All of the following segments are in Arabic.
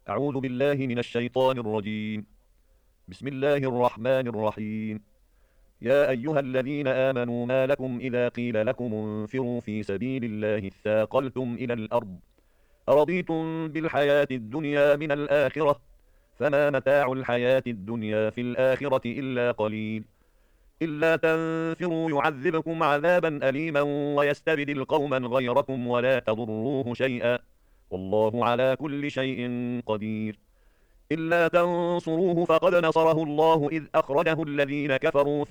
أعوذ بالله من الشيطان الرجيم. بسم الله الرحمن الرحيم. يا أيها الذين آمنوا ما لكم إذا قيل لكم انفروا في سبيل الله اثاقلتم إلى الأرض أرضيتم بالحياة الدنيا من الآخرة فما متاع الحياة الدنيا في الآخرة إلا قليل. إلا تنفروا يعذبكم عذابا أليما ويستبدل قوما غيركم ولا تضروه شيئا والله على كل شيء قدير. إلا تنصروه فقد نصره الله إذ أخرجه الذين كفروا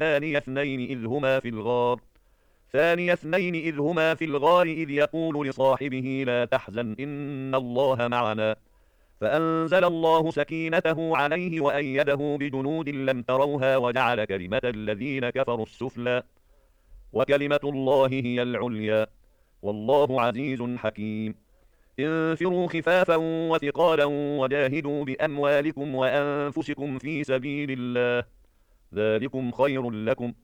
ثاني اثنين إذ هما في الغار إذ يقول لصاحبه لا تحزن إن الله معنا فأنزل الله سكينته عليه وأيده بجنود لم تروها وجعل كلمة الذين كفروا السفلى وكلمة الله هي العليا والله عزيز حكيم. انفروا خفافا وثقالا وجاهدوا بأموالكم وأنفسكم في سبيل الله ذلكم خير لكم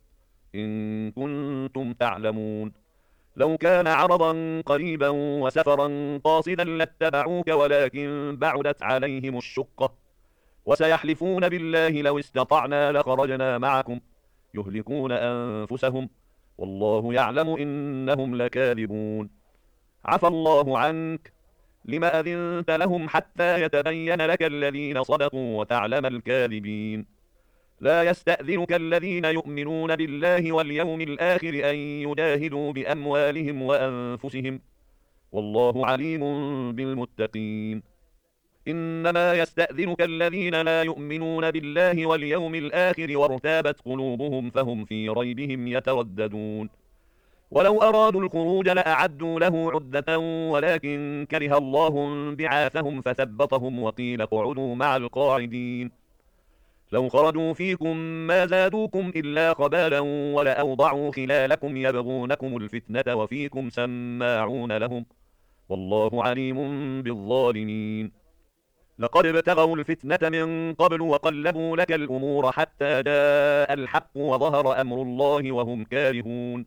إن كنتم تعلمون. لو كان عرضا قريبا وسفرا قاصدا لاتبعوك ولكن بعدت عليهم الشقة وسيحلفون بالله لو استطعنا لخرجنا معكم يهلكون أنفسهم والله يعلم إنهم لكاذبون. عفى الله عنك لما أذنت لهم حتى يتبين لك الذين صدقوا وتعلم الكاذبين. لا يستأذنك الذين يؤمنون بالله واليوم الآخر أن يجاهدوا بأموالهم وأنفسهم والله عليم بالمتقين. إنما يستأذنك الذين لا يؤمنون بالله واليوم الآخر وارتابت قلوبهم فهم في ريبهم يترددون. ولو أرادوا الخروج لأعدوا له عدة ولكن كره الله بعاثهم فثبطهم وقيل اقعدوا مع القاعدين. لو خرجوا فيكم ما زادوكم إلا خبالا ولأوضعوا خلالكم يبغونكم الفتنة وفيكم سماعون لهم والله عليم بالظالمين. لقد ابتغوا الفتنة من قبل وقلبوا لك الأمور حتى جاء الحق وظهر أمر الله وهم كارهون.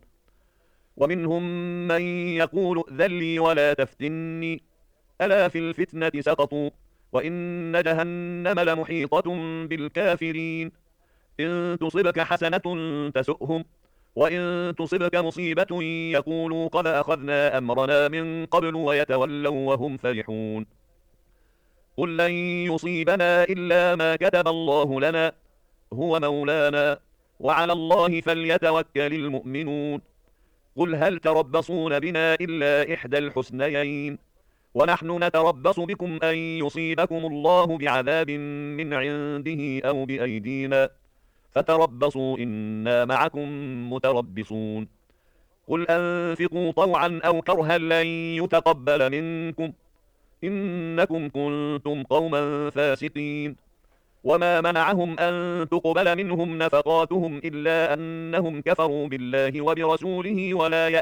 ومنهم من يقول ائذن لي ولا تفتني ألا في الفتنة سقطوا وإن جهنم لمحيطة بالكافرين. إن تصبك حسنة تسؤهم وإن تصبك مصيبة يقولوا قد أخذنا أمرنا من قبل ويتولوا وهم فرحون. قل لن يصيبنا إلا ما كتب الله لنا هو مولانا وعلى الله فليتوكل المؤمنون. قل هل تربصون بنا إلا إحدى الحسنيين ونحن نتربص بكم أن يصيبكم الله بعذاب من عنده أو بأيدينا فتربصوا إنا معكم متربصون. قل أنفقوا طوعا أو كرها لن يتقبل منكم إنكم كنتم قوما فاسقين. وما منعهم أن تقبل منهم نفقاتهم إلا أنهم كفروا بالله وبرسوله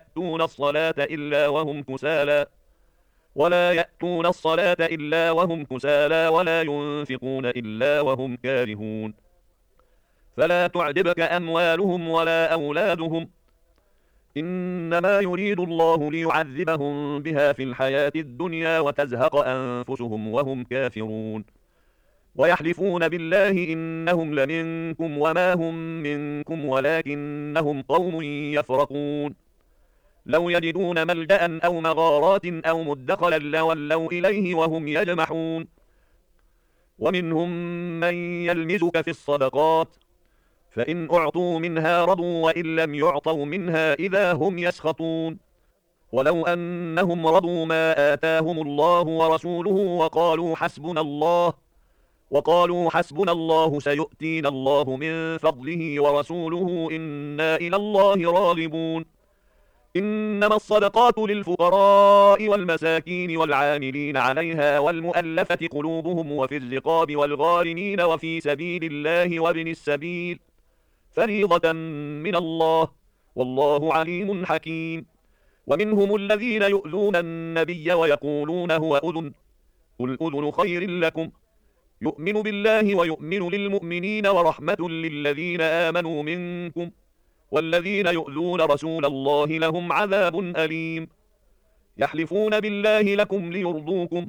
ولا يأتون الصلاة إلا وهم كسالى ولا ينفقون إلا وهم كارهون. فلا تعجبك أموالهم ولا أولادهم إنما يريد الله ليعذبهم بها في الحياة الدنيا وتزهق أنفسهم وهم كافرون. ويحلفون بالله إنهم لمنكم وما هم منكم ولكنهم قوم يفرقون. لو يجدون ملجأ أو مغارات أو مدخلا لولوا إليه وهم يجمحون. ومنهم من يلمزك في الصدقات فإن أعطوا منها رضوا وإن لم يعطوا منها إذا هم يسخطون. ولو أنهم رضوا ما آتاهم الله ورسوله وقالوا حسبنا الله سيؤتينا الله من فضله ورسوله إنا إلى الله راغبون. إنما الصدقات للفقراء والمساكين والعاملين عليها والمؤلفة قلوبهم وفي الرقاب والغارمين وفي سبيل الله وابن السبيل فريضة من الله والله عليم حكيم. ومنهم الذين يؤذون النبي ويقولون هو أذن قل أذن خير لكم يؤمن بالله ويؤمن للمؤمنين ورحمة للذين آمنوا منكم والذين يؤذون رسول الله لهم عذاب أليم. يحلفون بالله لكم ليرضوكم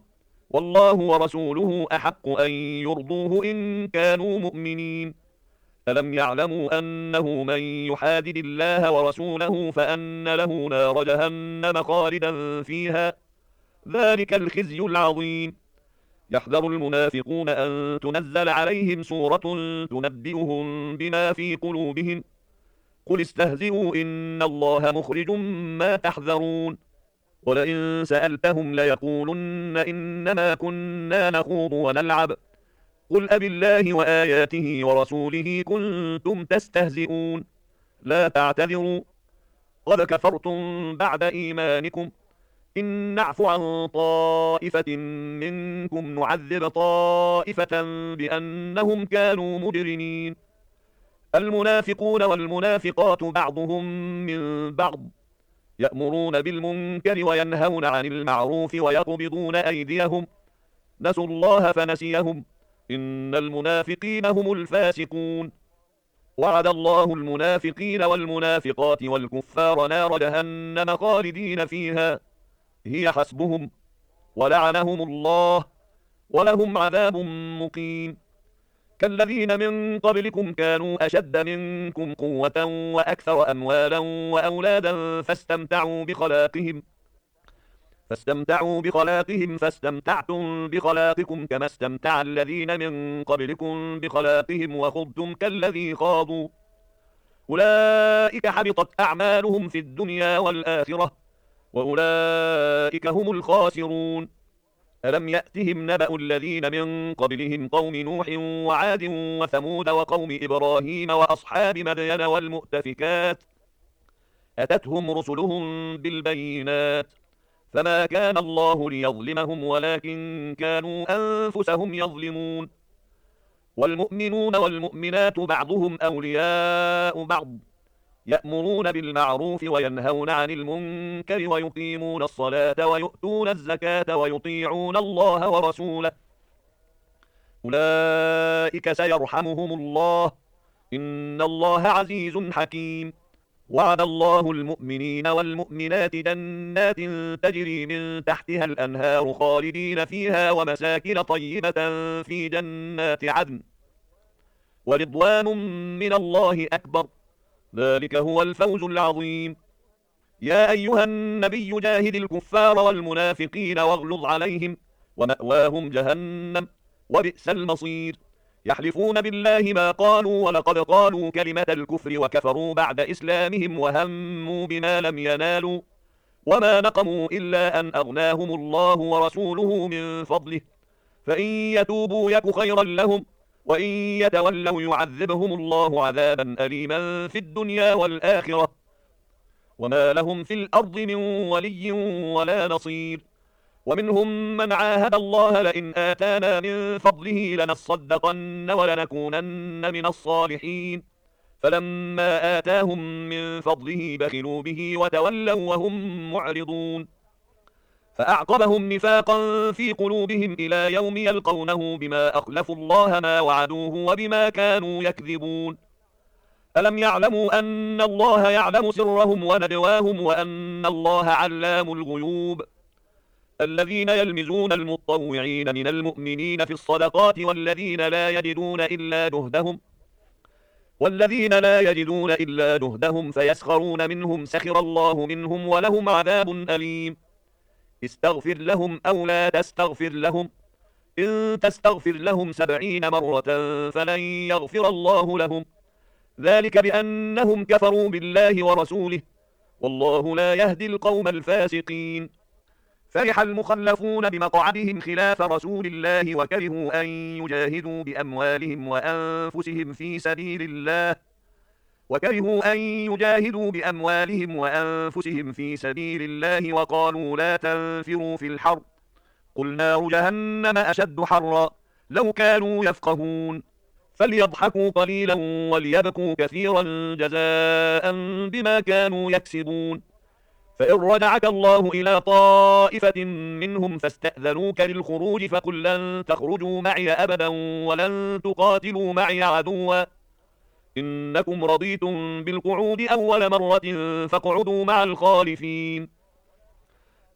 والله ورسوله أحق أن يرضوه إن كانوا مؤمنين. ألم يعلموا أنه من يحادد الله ورسوله فأن له نار جهنم خالدا فيها، ذلك الخزي العظيم. يحذر المنافقون أن تنزل عليهم سورة تنبئهم بما في قلوبهم، قل استهزئوا إن الله مخرج ما تحذرون. ولئن سألتهم ليقولن إنما كنا نخوض ونلعب، قل أبالله وآياته ورسوله كنتم تستهزئون، لا تعتذروا قد كفرتم بعد إيمانكم، إن نعف عن طائفة منكم نعذب طائفة بأنهم كانوا مجرمين. المنافقون والمنافقات بعضهم من بعض، يأمرون بالمنكر وينهون عن المعروف ويقبضون أيديهم، نسوا الله فنسيهم، إن المنافقين هم الفاسقون. وعد الله المنافقين والمنافقات والكفار نار جهنم خالدين فيها، هي حسبهم، ولعنهم الله، ولهم عذاب مقيم. كالذين من قبلكم كانوا أشد منكم قوة وأكثر أموالا وأولادا فاستمتعوا بخلاقهم فاستمتعتم بخلاقكم كما استمتع الذين من قبلكم بخلاقهم وخضتم كالذي خاضوا، أولئك حبطت أعمالهم في الدنيا والآخرة، وأولئك هم الخاسرون. ألم يأتهم نبأ الذين من قبلهم قوم نوح وعاد وثمود وقوم إبراهيم وأصحاب مدين والمؤتفكات، أتتهم رسلهم بالبينات، فما كان الله ليظلمهم ولكن كانوا أنفسهم يظلمون. والمؤمنون والمؤمنات بعضهم أولياء بعض، يأمرون بالمعروف وينهون عن المنكر ويقيمون الصلاة ويؤتون الزكاة ويطيعون الله ورسوله، أولئك سيرحمهم الله، إن الله عزيز حكيم. وعد الله المؤمنين والمؤمنات جنات تجري من تحتها الأنهار خالدين فيها ومساكن طيبة في جنات عدن، ورضوان من الله أكبر، ذلك هو الفوز العظيم. يا أيها النبي جاهد الكفار والمنافقين واغلظ عليهم، ومأواهم جهنم، وبئس المصير. يحلفون بالله ما قالوا ولقد قالوا كلمة الكفر وكفروا بعد إسلامهم وهموا بما لم ينالوا، وما نقموا إلا أن أغناهم الله ورسوله من فضله، فإن يتوبوا يك خيرا لهم، وإن يتولوا يعذبهم الله عذابا أليما في الدنيا والآخرة، وما لهم في الأرض من ولي ولا نصير. ومنهم من عاهد الله لئن آتانا من فضله لنصدقن ولنكونن من الصالحين، فلما آتاهم من فضله بخلوا به وتولوا وهم معرضون، فأعقبهم نفاقا في قلوبهم إلى يوم يلقونه بما أخلفوا الله ما وعدوه وبما كانوا يكذبون. ألم يعلموا أن الله يعلم سرهم ونجواهم وأن الله علام الغيوب. الذين يلمزون المطوعين من المؤمنين في الصدقات والذين لا يجدون إلا جهدهم فيسخرون منهم سخر الله منهم ولهم عذاب أليم. استغفر لهم أو لا تستغفر لهم، إن تستغفر لهم 70 مرة فلن يغفر الله لهم، ذلك بأنهم كفروا بالله ورسوله، والله لا يهدي القوم الفاسقين. فرح المخلفون بمقعدهم خلاف رسول الله وكرهوا أن يجاهدوا بأموالهم في سبيل الله وقالوا لا تنفروا في الحر، قل نار جهنم أشد حرا، لو كانوا يفقهون. فليضحكوا قليلا وليبكوا كثيرا جزاء بما كانوا يكسبون. فإن رجعك الله إلى طائفة منهم فاستأذنوك للخروج فقل لن تخرجوا معي أبدا ولن تقاتلوا معي عدوا، إنكم رضيتم بالقعود أول مرة فاقعدوا مع الخالفين.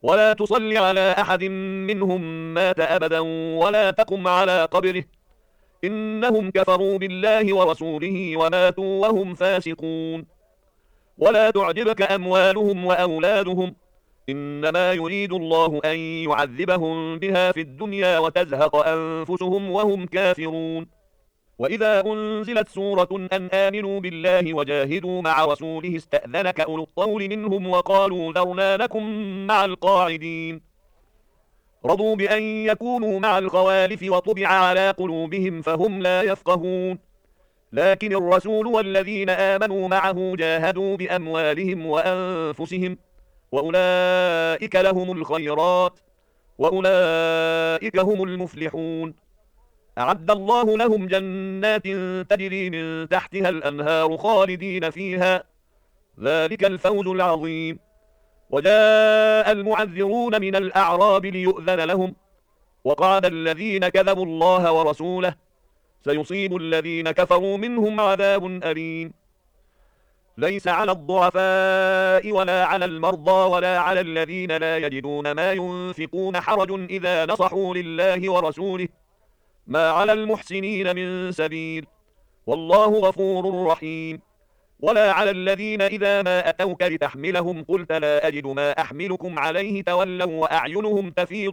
ولا تصل على أحد منهم مات أبدا ولا تقم على قبره إنهم كفروا بالله ورسوله وماتوا وهم فاسقون ولا تعجبك أموالهم وأولادهم إنما يريد الله أن يعذبهم بها في الدنيا وتزهق أنفسهم وهم كافرون وإذا أنزلت سورة أن آمنوا بالله وجاهدوا مع رسوله استأذنك أولو الطول منهم وقالوا ذرنا لكم مع القاعدين رضوا بأن يكونوا مع الخوالف وطبع على قلوبهم فهم لا يفقهون لكن الرسول والذين آمنوا معه جاهدوا بأموالهم وأنفسهم وأولئك لهم الخيرات وأولئك هم المفلحون أعد الله لهم جنات تجري من تحتها الأنهار خالدين فيها ذلك الفوز العظيم وجاء المعذرون من الأعراب ليؤذن لهم وقعد الذين كذبوا الله ورسوله سيصيب الذين كفروا منهم عذاب أليم ليس على الضعفاء ولا على المرضى ولا على الذين لا يجدون ما ينفقون حرج إذا نصحوا لله ورسوله ما على المحسنين من سبيل والله غفور رحيم ولا على الذين إذا ما أتوك لتحملهم قلت لا أجد ما أحملكم عليه تولوا وأعينهم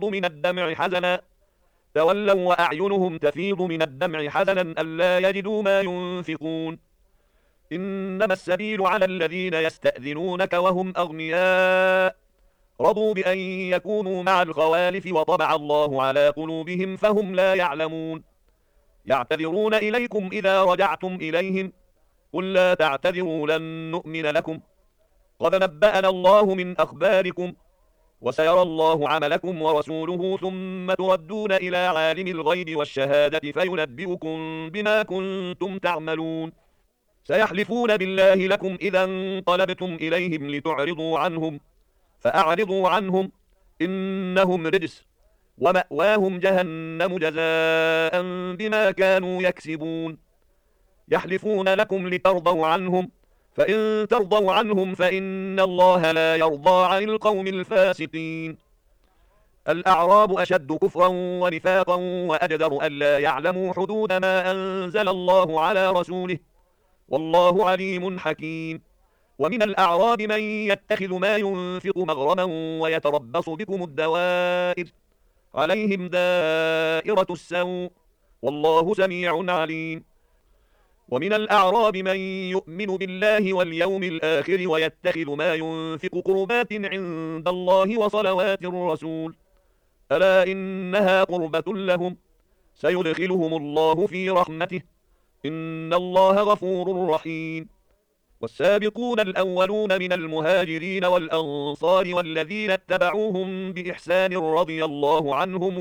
تفيض من الدمع حزنا ألا يجدوا ما ينفقون إنما السبيل على الذين يستأذنونك وهم أغنياء رضوا بأن يكونوا مع الخوالف وطبع الله على قلوبهم فهم لا يعلمون يعتذرون إليكم إذا رجعتم إليهم قل لا تعتذروا لن نؤمن لكم قد نبأنا الله من أخباركم وسيرى الله عملكم ورسوله ثم تردون إلى عالم الغيب والشهادة فينبئكم بما كنتم تعملون سيحلفون بالله لكم إذا انقلبتم إليهم لتعرضوا عنهم فأعرضوا عنهم إنهم رجس ومأواهم جهنم جزاء بما كانوا يكسبون يحلفون لكم لترضوا عنهم فإن ترضوا عنهم فإن الله لا يرضى عن القوم الفاسقين الأعراب أشد كفرا ونفاقا وأجدر ألا يعلموا حدود ما أنزل الله على رسوله والله عليم حكيم ومن الأعراب من يتخذ ما ينفق مغرما ويتربص بكم الدوائر عليهم دائرة السوء والله سميع عليم ومن الأعراب من يؤمن بالله واليوم الآخر ويتخذ ما ينفق قربات عند الله وصلوات الرسول ألا إنها قربة لهم سيدخلهم الله في رحمته إن الله غفور رحيم والسابقون الأولون من المهاجرين والأنصار والذين اتبعوهم بإحسان رضي الله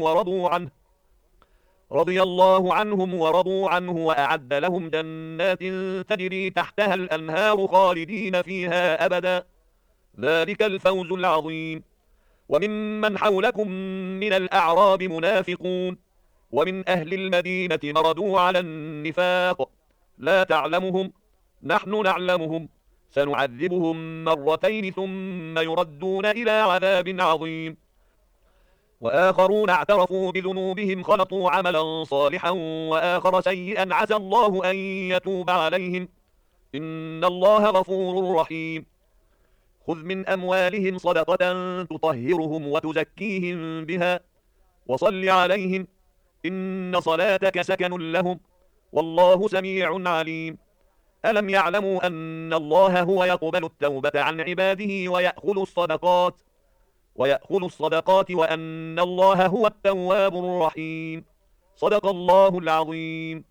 عنهم ورضوا عنه وأعد لهم جنات تجري تحتها الأنهار خالدين فيها أبدا ذلك الفوز العظيم وممن حولكم من الأعراب منافقون ومن أهل المدينة مردوا على النفاق لا تعلمهم نحن نعلمهم سنعذبهم مرتين ثم يردون إلى عذاب عظيم وآخرون اعترفوا بذنوبهم خلطوا عملا صالحا وآخر سيئا عسى الله أن يتوب عليهم إن الله غفور رحيم خذ من أموالهم صدقة تطهرهم وتزكيهم بها وصل عليهم إن صلاتك سكن لهم والله سميع عليم ألم يعلموا أن الله هو يقبل التوبة عن عباده ويأخذ الصدقات وأن الله هو التواب الرحيم صدق الله العظيم